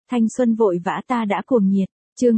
Thanh xuân vội vã ta đã cuồng nhiệt. Chương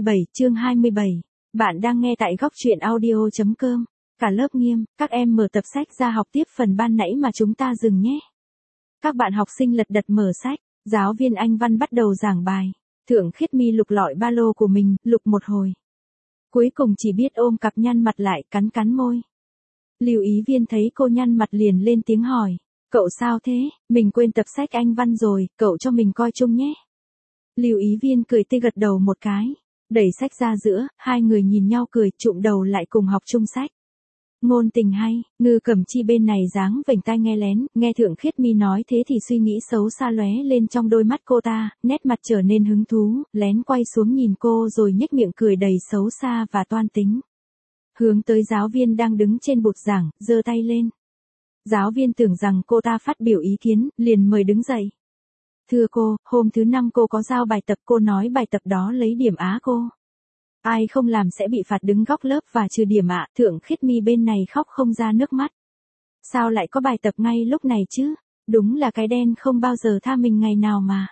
27. Bạn đang nghe tại góc truyện audio.com. Cả lớp nghiêm, các em mở tập sách ra học tiếp phần ban nãy mà chúng ta dừng nhé. Các bạn học sinh lật đật mở sách, giáo viên Anh văn bắt đầu giảng bài. Thượng Khiết Mi lục lọi ba lô của mình, lục một hồi. Cuối cùng chỉ biết ôm cặp nhăn mặt lại, cắn môi. Lưu ý viên thấy cô nhăn mặt liền lên tiếng hỏi. Cậu sao thế, mình quên tập sách Anh văn rồi, cậu cho mình coi chung nhé. Lưu ý viên cười tươi gật đầu một cái. Đẩy sách ra giữa, hai người nhìn nhau cười, chụm đầu lại cùng học chung sách. Ngôn tình hay, Ngư Cẩm Chi bên này dáng vểnh tai nghe lén, nghe Thượng Khiết Mi nói thế thì suy nghĩ xấu xa lóe lên trong đôi mắt cô ta, nét mặt trở nên hứng thú, lén quay xuống nhìn cô rồi nhếch miệng cười đầy xấu xa và toan tính. Hướng tới giáo viên đang đứng trên bục giảng, giơ tay lên. Giáo viên tưởng rằng cô ta phát biểu ý kiến, liền mời đứng dậy. Thưa cô, hôm thứ 5 cô có giao bài tập, cô nói bài tập đó lấy điểm Á cô. Ai không làm sẽ bị phạt đứng góc lớp và trừ điểm ạ. Thượng Khiết Mi bên này khóc không ra nước mắt. Sao lại có bài tập ngay lúc này chứ? Đúng là cái đen không bao giờ tha mình ngày nào mà.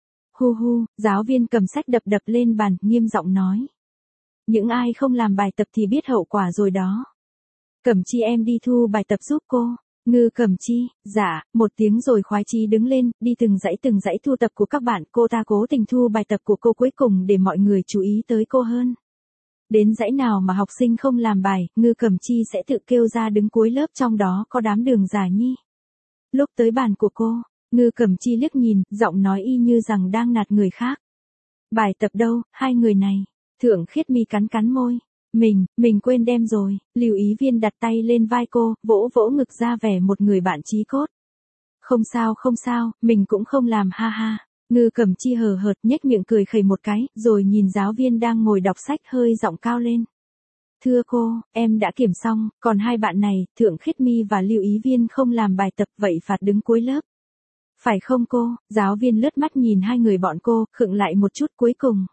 Hu, giáo viên cầm sách đập lên bàn, nghiêm giọng nói. Những ai không làm bài tập thì biết hậu quả rồi đó. Cẩm Chi em đi thu bài tập giúp cô. Ngư Cẩm Chi, dạ, một tiếng rồi khoái chí đứng lên, đi từng dãy thu tập của các bạn. Cô ta cố tình thu bài tập của cô cuối cùng để mọi người chú ý tới cô hơn. Đến dãy nào mà học sinh không làm bài, Ngư Cẩm Chi sẽ tự kêu ra đứng cuối lớp, trong đó có đám Đường Giải Nhi. Lúc tới bàn của cô, Ngư Cẩm Chi liếc nhìn, giọng nói y như rằng đang nạt người khác. Bài tập đâu, hai người này. Thượng Khiết Mi cắn môi. Mình quên đem rồi. Lưu ý viên đặt tay lên vai cô, vỗ ngực ra vẻ một người bạn chí cốt. Không sao, mình cũng không làm ha. Ngư Cẩm Chi hờ hợt nhếch miệng cười khẩy một cái, rồi nhìn giáo viên đang ngồi đọc sách hơi giọng cao lên. Thưa cô, em đã kiểm xong, còn hai bạn này, Thượng Khiết Mi và Lưu ý viên không làm bài tập, vậy phạt đứng cuối lớp. Phải không cô? Giáo viên lướt mắt nhìn hai người bọn cô, khựng lại một chút cuối cùng.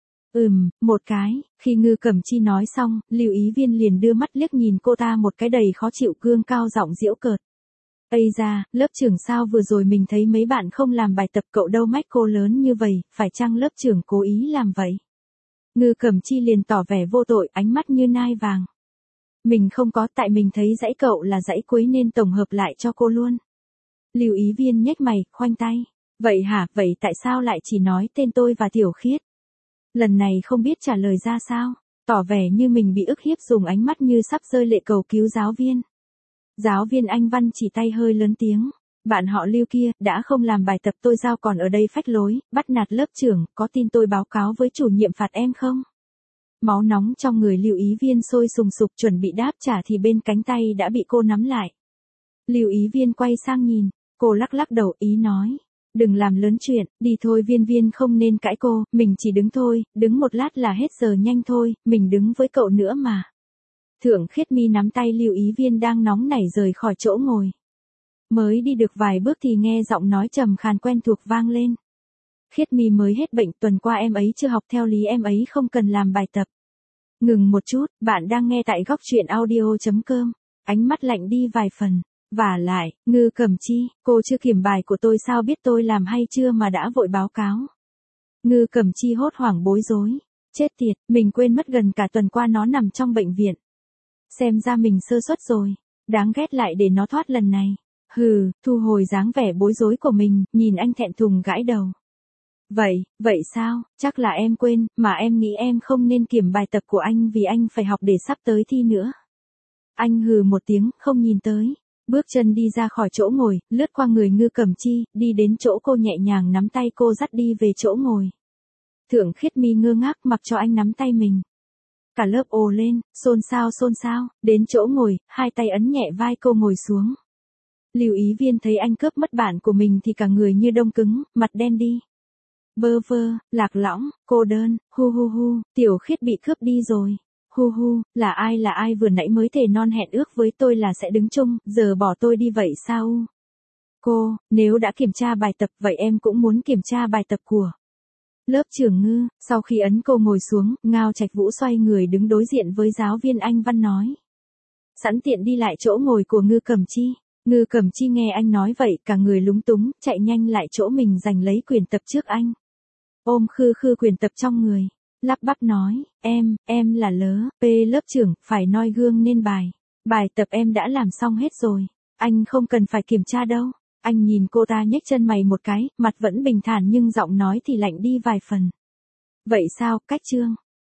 Một cái. Khi Ngư Cẩm Chi nói xong, Lưu ý viên liền đưa mắt liếc nhìn cô ta một cái đầy khó chịu, cương cao giọng giễu cợt. Ây da, lớp trưởng sao vừa rồi mình thấy mấy bạn không làm bài tập, cậu đâu mách cô lớn như vậy, phải chăng lớp trưởng cố ý làm vậy? Ngư Cẩm Chi liền tỏ vẻ vô tội, ánh mắt như nai vàng. Mình không có, tại mình thấy dãy cậu là dãy cuối nên tổng hợp lại cho cô luôn. Lưu ý viên nhếch mày, khoanh tay. Vậy hả, vậy tại sao lại chỉ nói tên tôi và Tiểu Khiết? Lần này không biết trả lời ra sao, tỏ vẻ như mình bị ức hiếp, dùng ánh mắt như sắp rơi lệ cầu cứu giáo viên. Giáo viên Anh văn chỉ tay hơi lớn tiếng. Bạn họ Lưu kia, đã không làm bài tập tôi giao còn ở đây phách lối, bắt nạt lớp trưởng, có tin tôi báo cáo với chủ nhiệm phạt em không? Máu nóng trong người Lưu ý viên sôi sùng sục, chuẩn bị đáp trả thì bên cánh tay đã bị cô nắm lại. Lưu ý viên quay sang nhìn, cô lắc đầu ý nói. Đừng làm lớn chuyện, đi thôi. Viên không nên cãi cô, mình chỉ đứng thôi, đứng một lát là hết giờ, nhanh thôi, mình đứng với cậu nữa mà. Thượng Khiết Mi nắm tay Lưu ý viên đang nóng nảy rời khỏi chỗ ngồi. Mới đi được vài bước thì nghe giọng nói trầm khàn quen thuộc vang lên. Khiết Mi mới hết bệnh, tuần qua em ấy chưa học, theo lý em ấy không cần làm bài tập. Ngừng một chút, bạn đang nghe tại góc truyện audio.com. Ánh mắt lạnh đi vài phần. Vả lại, Ngư Cẩm Chi, cô chưa kiểm bài của tôi sao biết tôi làm hay chưa mà đã vội báo cáo. Ngư Cẩm Chi hốt hoảng bối rối. Chết tiệt, mình quên mất gần cả tuần qua nó nằm trong bệnh viện. Xem ra mình sơ suất rồi. Đáng ghét, lại để nó thoát lần này. Thu hồi dáng vẻ bối rối của mình, nhìn anh thẹn thùng gãi đầu. Vậy sao, chắc là em quên, mà em nghĩ em không nên kiểm bài tập của anh vì anh phải học để sắp tới thi nữa. Anh hừ một tiếng, không nhìn tới. Bước chân đi ra khỏi chỗ ngồi, lướt qua người Ngư Cẩm Chi, đi đến chỗ cô nhẹ nhàng nắm tay cô dắt đi về chỗ ngồi. Thượng Khiết Mi ngơ ngác mặc cho anh nắm tay mình. Cả lớp ồ lên, xôn xao, đến chỗ ngồi, hai tay ấn nhẹ vai cô ngồi xuống. Lưu ý viên thấy anh cướp mất bạn của mình thì cả người như đông cứng, mặt đen đi. Bơ vơ, lạc lõng, cô đơn, hu, Tiểu Khiết bị cướp đi rồi. Hu, là ai vừa nãy mới thề non hẹn ước với tôi là sẽ đứng chung, giờ bỏ tôi đi vậy sao? Cô, nếu đã kiểm tra bài tập vậy em cũng muốn kiểm tra bài tập của lớp trưởng Ngư. Sau khi ấn cô ngồi xuống, Ngao Trạch Vũ xoay người đứng đối diện với giáo viên Anh văn nói. Sẵn tiện đi lại chỗ ngồi của Ngư Cẩm Chi. Ngư Cẩm Chi nghe anh nói vậy, cả người lúng túng, chạy nhanh lại chỗ mình giành lấy quyền tập trước anh. ôm khư khư quyền tập trong người, lắp bắp nói, em là P lớp trưởng, phải noi gương nên bài tập em đã làm xong hết rồi, anh không cần phải kiểm tra đâu. Anh nhìn cô ta nhếch chân mày một cái, mặt vẫn bình thản nhưng giọng nói thì lạnh đi vài phần. Vậy sao, cách Trương?